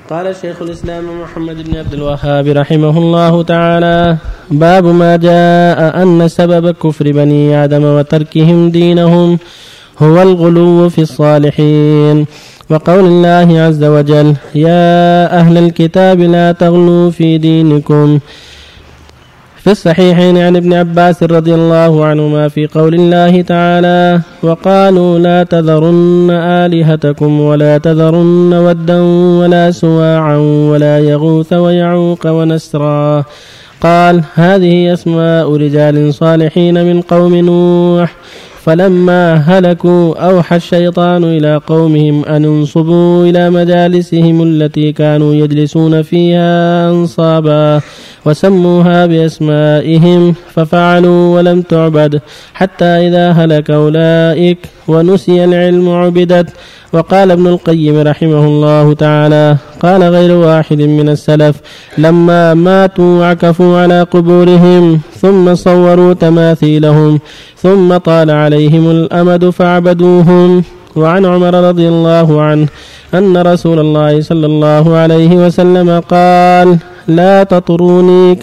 قال شيخ الإسلام محمد بن عبد الوهاب رحمه الله تعالى: باب ما جاء أن سبب كفر بني آدم وتركهم دينهم هو الغلو في الصالحين، وقول الله عز وجل: يا أهل الكتاب لا تغلوا في دينكم. في الصحيحين عن ابن عباس رضي الله عنهما في قول الله تعالى: وقالوا لا تذرن آلهتكم ولا تذرن ودا ولا سواعا ولا يغوث ويعوق ونسرا. قال: هذه أسماء رجال صالحين من قوم نوح، فلما هلكوا أوحى الشيطان إلى قومهم أن انصبوا إلى مجالسهم التي كانوا يجلسون فيها أنصابا، وسموها بأسمائهم ففعلوا ولم تعبد، حتى إذا هلك أولئك ونسي العلم عبدت. وقال ابن القيم رحمه الله تعالى: قال غير واحد من السلف: لما ماتوا عكفوا على قبورهم ثم صوروا تماثيلهم ثم طال عليهم الأمد فعبدوهم. وعن عمر رضي الله عنه أن رسول الله صلى الله عليه وسلم قال: لا تطروني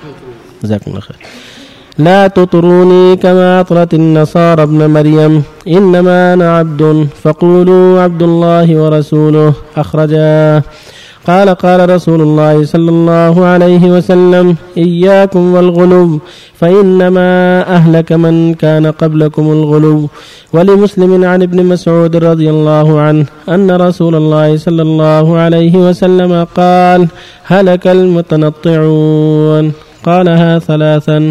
كما أطرت النصارى ابن مريم، إنما أنا عبد فقولوا عبد الله ورسوله. أخرجاه. قال رسول الله صلى الله عليه وسلم: إياكم والغلو فإنما أهلك من كان قبلكم الغلو. ولمسلم عن ابن مسعود رضي الله عنه أن رسول الله صلى الله عليه وسلم قال: هلك المتنطعون. قالها ثلاثا.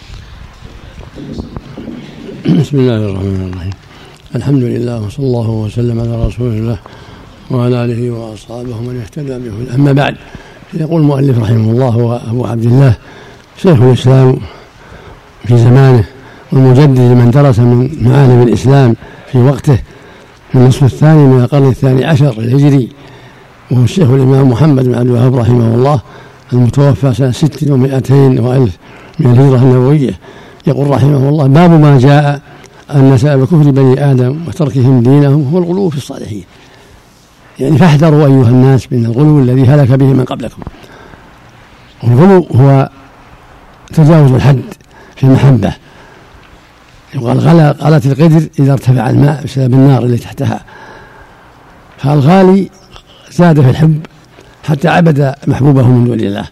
بسم الله الرحمن الرحيم. الحمد لله وصلى الله وسلم على رسول الله وعلى آله وأصحابه من اهتدى به. أما بعد، يقول المؤلف رحمه الله: هو أبو عبد الله شيخ الإسلام في زمانه والمجدد من درس من معالم الإسلام في وقته في النصف الثاني من القرن الثاني عشر الهجري، وهو الشيخ الإمام محمد بن عبد الوهاب رحمه الله المتوفى سنة 600 وألف من الهجرة النبوية. يقول رحمه الله: باب ما جاء أن سبب كفر بني آدم وتركهم دينهم هو الغلو في الصالحين. يعني فاحذروا أيها الناس من الغلو الذي هلك به من قبلكم. والغلو هو تجاوز الحد في المحبة. يقال غلت القدر إذا ارتفع الماء بسبب النار اللي تحتها، فالغالي زاد في الحب حتى عبد محبوبه من دون الله.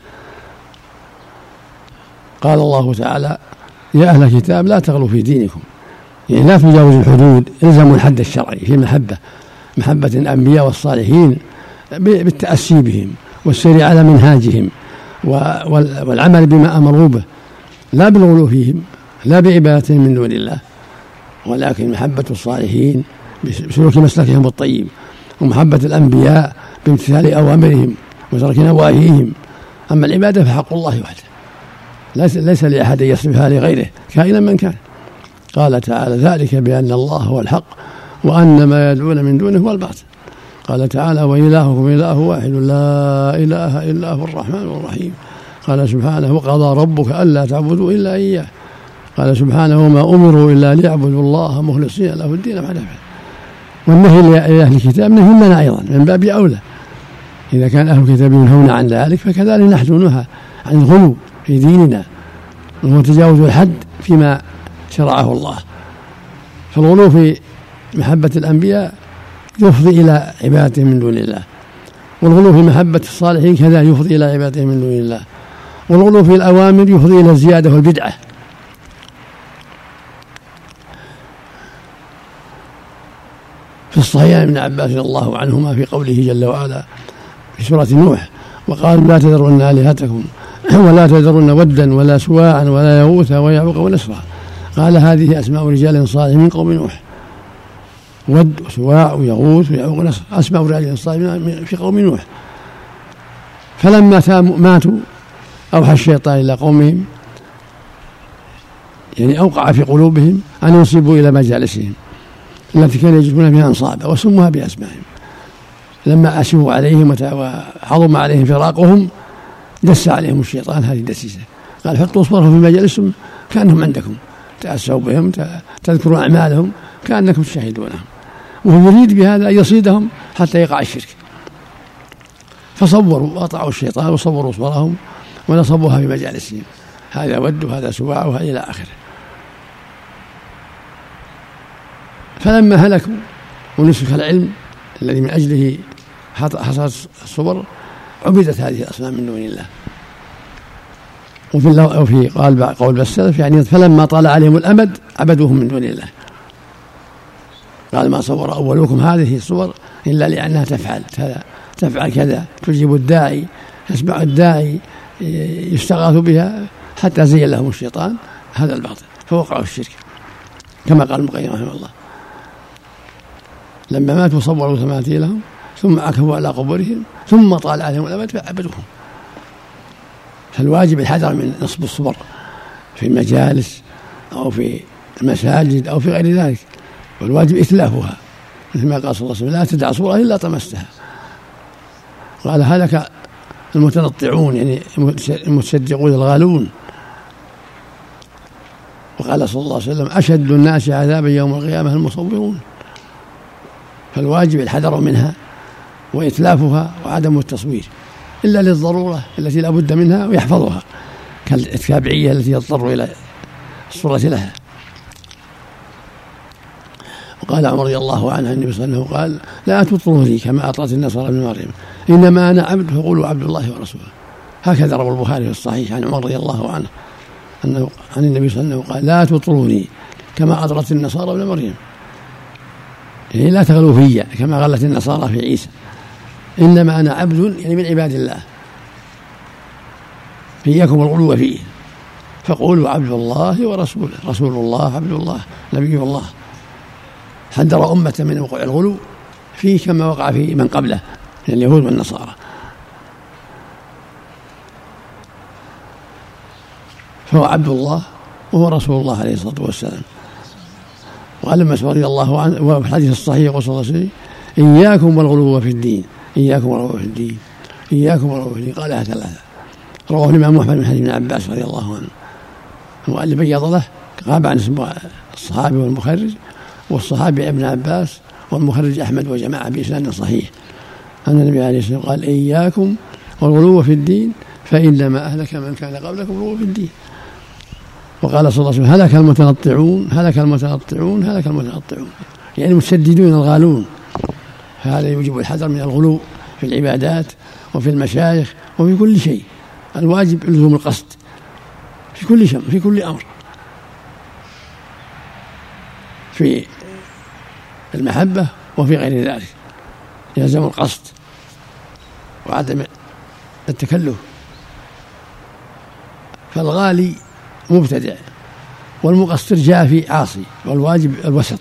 قال الله تعالى: يا أهل الكتاب لا تغلوا في دينكم، يعني لا تجاوزوا الحدود، الزموا الحد الشرعي في محبة الأنبياء والصالحين بالتأسي بهم والسير على منهاجهم والعمل بما أمروا به، لا بالغلو فيهم، لا بعبادتهم من دون الله، ولكن محبة الصالحين بسلوك مسلكهم الطيب، ومحبة الأنبياء بامتثال أوامرهم وترك نواهيهم. أما العبادة فحق الله وحده، ليس لأحد يصرفها لغيره كائنا من كان. قال تعالى: ذلك بأن الله هو الحق وأن ما يدعون من دونه هو الباطل. قال تعالى: وإلهكم إله واحد لا إله إلا هو الرحمن الرحيم. قال سبحانه: وقضى ربك ألا تعبدوا إلا إياه. قال سبحانه: وما أمروا إلا ليعبدوا الله مخلصين له الدين حنفاء. والنهي لأهل الكتاب نهي لنا أيضا من باب أولى، إذا كان أهل الكتاب ينهون عن ذلك فكذلك نحن ننهى عن الغلو في ديننا، وهو تجاوز الحد فيما شرعه الله. فالغلو في محبة الأنبياء يفضي إلى عبادتهم من دون الله، والغلو في محبة الصالحين كذا يفضي إلى عبادتهم من دون الله، والغلو في الأوامر يفضي إلى الزيادة والبدعة. في الصحيح ابن عباس رضي الله عنهما في قوله جل وعلا في سورة نوح: وقالوا لا تذرن آلهتكم ولا تذرن ودا ولا سواعا ولا يغوث ويعوق ونسرا. قال: هذه أسماء رجال صالحين من قوم نوح. ود وسواع ويغوث ويعوق ونسرا أسماء رجال صالحين في قوم نوح. فلما ماتوا أوحى الشيطان إلى قومهم، يعني أوقع في قلوبهم أن ينصبوا إلى مجالسهم التي كانوا يجلسون فيها أنصابا، وسموها بأسمائهم. لما أشفوا عليهم وعظم عليهم فراقهم دس عليهم الشيطان هذه الدسيسة، قال: حطوا صورهم في مجالسهم كأنهم عندكم، تأسوا بهم، تذكروا أعمالهم كأنكم تشاهدونهم. وهو يريد بهذا أن يصيدهم حتى يقع الشرك. فصوروا وأطاعوا الشيطان وصوروا صورهم ونصبوها في مجالسهم، هذا ود وهذا سواع وهذا إلى آخره. فلما هلكوا ونسك العلم الذي من أجله حصلت الصور عبدت هذه الأصنام من دون الله. وفي قول بالسلف يعني فلما طال عليهم الأمد عبدوهم من دون الله. قال ما صور أولكم هذه الصور إلا لأنها تفعل كذا، تجيب الداعي، يسمع الداعي، يستغاث بها، حتى زين لهم الشيطان هذا الباطل فوقعوا الشرك، كما قال ابن القيم رحمه الله لما ماتوا صوروا تماثيلهم ثم عكفوا على قبورهم ثم طال عليهم الأمد فعبدوهم. فالواجب الحذر من نصب الصور في المجالس أو في المساجد أو في غير ذلك، والواجب إتلافها، مثل ما قال صلى الله عليه وسلم لا تدع صورة إلا طمستها. قال هلك المتنطعون يعني المتصدقون الغالون. وقال صلى الله عليه وسلم أشد الناس عذابا يوم القيامة المصورون. فالواجب الحذر منها وإتلافها وعدم التصوير إلا للضرورة التي لا بد منها ويحفظها، كالتابعية التي يضطر إلى الصورة لها. وقال عمر رضي الله عنه النبي صلى الله عليه وسلم قال لا تطروني كما أطرت النصارى ابن مريم إنما أنا عبد فقولوا عبد الله ورسوله. هكذا روى البخاري في الصحيح عن عمر رضي الله عنه أنه عن النبي صلى الله عليه وسلم قال لا تطروني كما أطرت النصارى ابن مريم، يعني لا تغلوا في كما غلت النصارى في عيسى، إنما أنا عبد يعني من عباد الله فإياكم الغلو فيه، فقولوا عبد الله ورسوله، رسول الله عبد الله نبي الله. حذر أمة من وقوع الغلو فيه كما وقع في من قبله من اليهود والنصارى. فهو عبد الله وهو رسول الله عليه الصلاة والسلام. وقال لما رضي الله عنه وفي الحديث الصحيح صلى الله عليه وسلم إياكم والغلو في الدين، إياكم والغلو في الدين، إياكم والغلو في الدين، قالها ثلاثة. رواه الإمام محمد من حديث ابن عباس رضي الله عنه. المؤلف بيض له غاب عن اسم الصحابي والمخرج، والصحابي ابن عباس والمخرج أحمد وجماعة بإسناد صحيح أن النبي عليه الصلاة والسلام قال إياكم والغلو في الدين فإنما أهلك من كان قبلكم الغلو في الدين. وقال صلى الله عليه وسلم هلك المتنطعون هلك المتنطعون هلك المتنطعون، يعني المتشددون الغالون. هذا يوجب الحذر من الغلو في العبادات وفي المشايخ وفي كل شيء. الواجب لزوم القصد في كل شيء في كل أمر، في المحبة وفي غير ذلك يلزم القصد وعدم التكلف. فالغالي مبتدع والمقصر جافي عاصي، والواجب الوسط،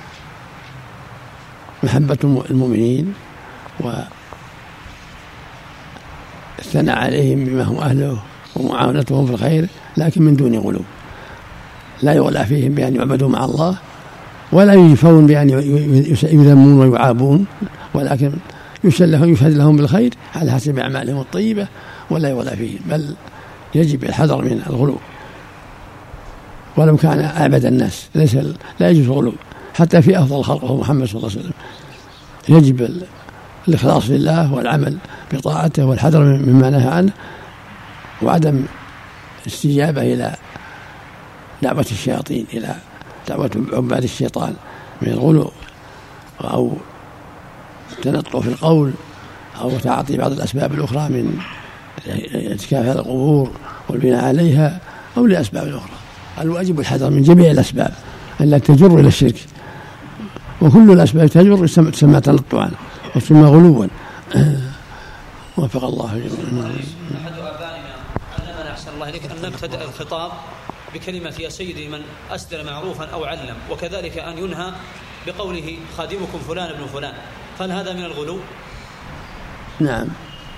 محبة المؤمنين والثناء عليهم بما هم أهله ومعاونتهم في الخير، لكن من دون غلو. لا يغلى فيهم بأن يعبدوا مع الله، ولا يجفون بأن يذمون ويعابون، ولكن يشهد لهم بالخير على حسب أعمالهم الطيبة، ولا يغلى فيهم، بل يجب الحذر من الغلو. ولو كان أعبد الناس لا يجوز الغلو، حتى في أفضل خلقه محمد صلى الله عليه وسلم يجب الإخلاص لله والعمل بطاعته والحذر مما نهى عنه، وعدم استجابة إلى دعوة الشياطين، إلى دعوة عباد الشيطان من الغلو أو تنطع في القول أو تعاطي بعض الأسباب الأخرى من اعتكاف على القبور والبناء عليها أو لأسباب أخرى. الواجب الحذر من جميع الأسباب التي تجر إلى الشرك، وكل الأسباب تجر تسمى تنطعا وتسمى غلوا. وفق الله جميعا. أحد آبائنا علمنا أحسن الله إليك أن نبتدأ الخطاب بكلمة يا سيدي من أسدل معروفا أو علم، وكذلك أن ينهى بقوله خادمكم فلان ابن فلان، فهل هذا من الغلو؟ نعم.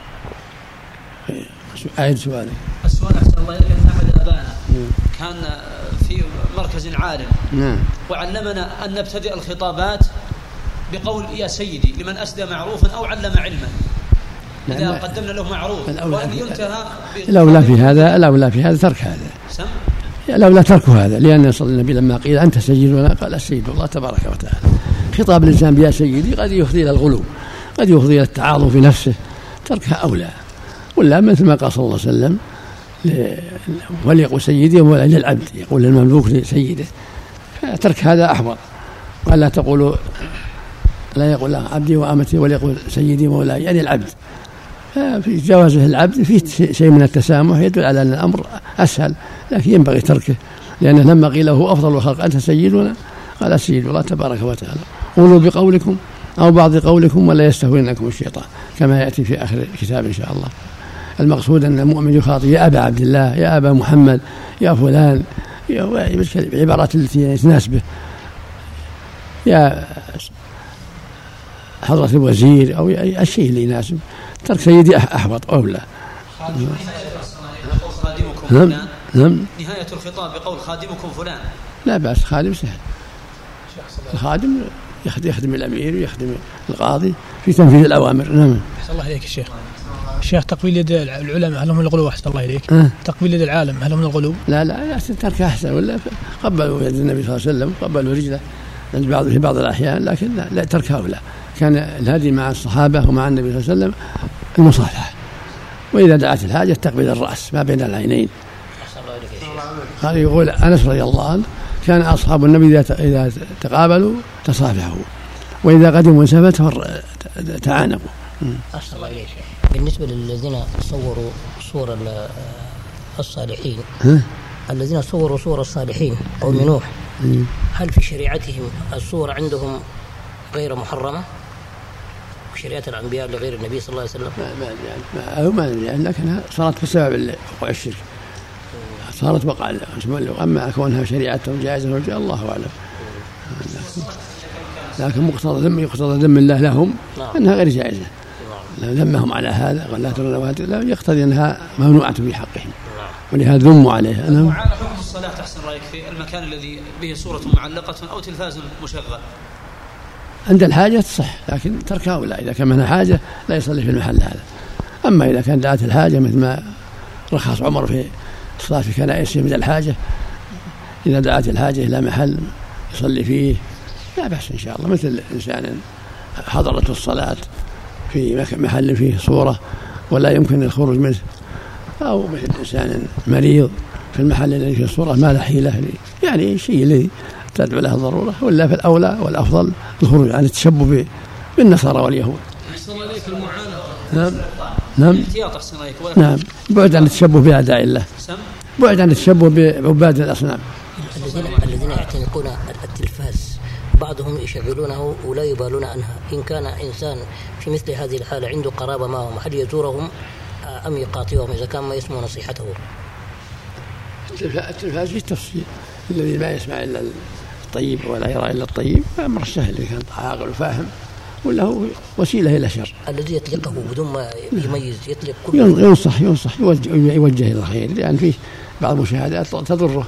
أعيد سؤالي. السؤال أحسن الله إليك أن أحد آبائنا كان في مركز عالم وعلمنا أن نبتدئ الخطابات بقول يا سيدي لمن أسدى معروفا أو علم علما إذا قدمنا له معروف، وأن ينتهى الأولى في هذا ترك هذا، الأولى ترك هذا، لأن النبي لما قيل أنت سيدنا قال السيد الله تبارك وتعالى. خطاب الإنسان يا سيدي قد يفضي إلى الغلو، قد يفضي إلى التعاظم في نفسه، تركها أولى. ولا مثل ما قال صلى الله عليه وسلم وليقول سيدي ولا للعبد، يقول المملوك لسيده، ترك هذا أحوط. قال لا تقولوا، لا يقول لا عبدي وأمتي وليقول سيدي مولاي، يعني العبد. في جوازه العبد فيه شيء من التسامح يدل على أن الأمر أسهل، لكن ينبغي تركه، لأنه لما قيل له أفضل الخلق أنت سيدنا قال سيد الله تبارك وتعالى قولوا بقولكم أو بعض قولكم ولا يستهوينكم الشيطان، كما يأتي في آخر الكتاب إن شاء الله. المقصود أن المؤمن يخاطب يا أبا عبد الله، يا أبا محمد، يا فلان، العبارات التي تناسبه، يا حضرة الوزير أو الشيء اللي يناسب. ترك سيدي أحوط أو لا. نهاية الخطاب بقول خادمكم فلان لا بأس، خادم سهل. الخادم يخدم الأمير ويخدم القاضي في تنفيذ الأوامر. نعم. أحسن الله إليك الشيخ تقبيل يد العلماء هل هم من الغلو؟ أحسن الله إليك. تقبيل يد العالم هل هم من الغلو؟ لا ترك أحسن. ولا قبلوا يد النبي صلى الله عليه وسلم، قبلوا رجله في بعض الأحيان، لكن لا تركها أولى. كان الهدي مع الصحابة ومع النبي صلى الله عليه وسلم المصافحة، وإذا دعت الحاجة تقبيل الرأس ما بين العينين. قال يقول أنس رضي الله عنه كان أصحاب النبي إذا تقابلوا تصافحوا، وإذا قدموا مسافة تعانقوا. أحسن الله إليك. بالنسبة للذين صوروا صور الصالحين، الذين صوروا صور الصالحين قوم نوح، هل في شريعتهم الصور عندهم غير محرمة شريعة الأنبياء لغير النبي صلى الله عليه وسلم؟ ما يعني لكنها صارت بسبب وقوع الشرك، صارت وقع. أما كونها شريعتهم جائزة وجاء الله أعلم. لكن يقتضى ذم الله لهم أنها غير جائزة. ذمهم على هذا ولا ترون لا يقتضي أنها ممنوعة في حقهم، ولهذا ذموا عليها. حكم الصلاة أحسن رأيك في المكان الذي به صورة معلقة أو تلفاز مشغل؟ عند الحاجة تصح، لكن تركها ولا. إذا كان منها حاجة لا يصلي في المحل هذا. أما إذا كان دعت الحاجة مثل ما رخص عمر في الصلاة في كنائسه من الحاجة، إذا دعت الحاجة إلى محل يصلي فيه لا بأس إن شاء الله. مثل إنسان حضرت الصلاة في محل فيه صورة ولا يمكن الخروج منه، أو مثل إنسان مريض في المحل الذي فيه صورة ما له حيلة، يعني شيء الذي تدعو له الضرورة. ولا في الأولى والأفضل الخروج عن التشبه بالنصارى واليهود. نعم. نعم. بعد عن التشبه بأعداء الله، بعد عن التشبه بعباد الأصنام. الذين يعتنقون التلفاز بعضهم يشغلونه ولا يبالون عنها. إن كان إنسان في مثل هذه الحالة عنده قرابة معهم، هل يزورهم أم يقاطعهم إذا كان ما يسمع نصيحته؟ التلفاز في تفصيل، الذي ما يسمع إلا الطيب ولا يرى إلا الطيب أمر سهل إذا كان عاقل وفاهم، ولا هو وسيلة إلى شر. الذي يطلقه بدون ما يميز يطلق كل ينصح يوجه إلى الخير، لأن فيه بعض المشاهدات تضره.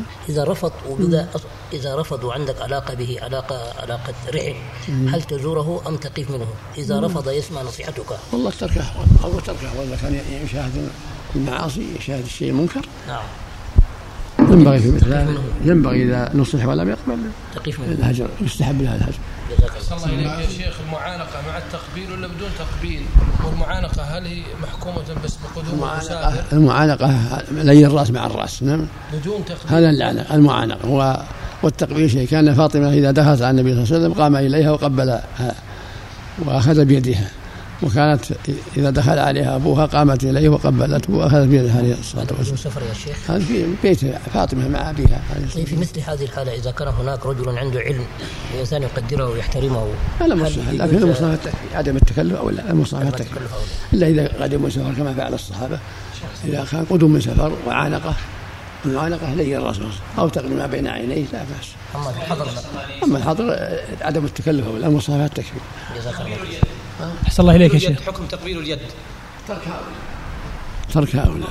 إذا رفضوا عندك علاقة به علاقة رحم، هل تزوره أم تقف منه؟ إذا رفض يسمع نصيحتك والله تركه أو تركه. والله كان يشاهد المعاصي، يشاهد الشيء المنكر. نعم. ينبغي في مثل هذا، ينبغي إذا نصح ولم يقبل الهجر، يستحب لها الهجر. صلى الله عليه يا شيخ. المعانقة مع التقبيل ولا بدون تقبيل؟ والمعانقة هل هي محكومة بس بقدوم المسافر؟ المعانقة لي الرأس مع الرأس. نعم. بدون تقبيل. هذا اللعنة المعانقة. والتقبيل شيء. كان فاطمة إذا دخلت على النبي صلى الله عليه وسلم قام إليها وقبلها وأخذ بيدها، وكانت إذا دخل عليها أبوها قامت إليه وقبلته وأخذت بيدها عليه الصلاة والسلام. سفر يا شيخ. هذا في بيت فاطمة مع أبيها. في مثل هذه الحالة إذا كان هناك رجل عنده علم الإنسان يقدره ويحترمه، هذا مصلحة، لكن المصلحة التكفي، عدم التكلف أو لا، المصلحة التكفي إلا إذا قدموا سفر كما فعل الصحابة. إذا كان قدوم من سفر وعانقة، المعانقة لي الرأس أو تقدم ما بين عينيه لا بأس. أما الحضر عدم التكلف أو لا، المصلحة التكفي. أحسن الله إليك يا شيخ. حكم تقبيل اليد تركها أولى.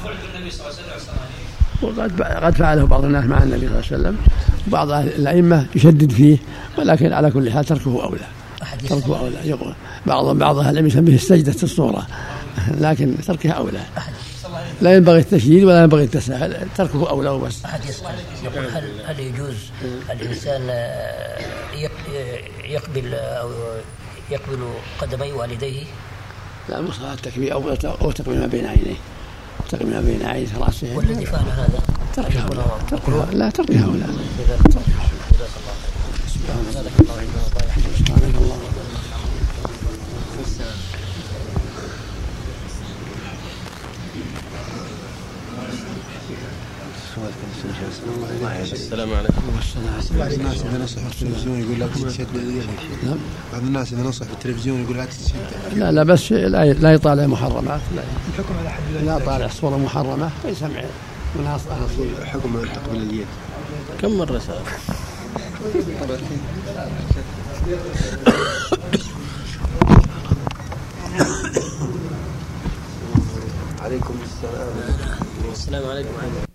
وقد فعله بعض الناس مع النبي صلى الله عليه وسلم، وبعض الأئمة يشدد فيه، ولكن على كل حال تركه أولى. يقول بعض العلماء يسميه السجدة الصورة، لكن تركها أولى. لا ينبغي التشديد ولا ينبغي التساهل، تركه أولى وبس. أحد يسأل يقول هل يجوز الإنسان يقبل قدمي والديه؟ لا مصلحة التكبير أو تقبيل ما بين عينيه، تقبيل ما بين عينيه رأسه. والذي فعل هذا تركها لا تركها ولا سبحانك الله. السلام عليكم. بعض الناس إذا نصح في التلفزيون يقول لا تتشد يدك. بعض الناس إذا نصح في التلفزيون يقول لا تتشد. لا بس لا يطالع محرمات، الحكم على حد لا يطالع صورة محرمة ويسمع مناص أهل حكم تقبل اليد. كم مرة سأل؟ عليكم السلام. السلام عليكم.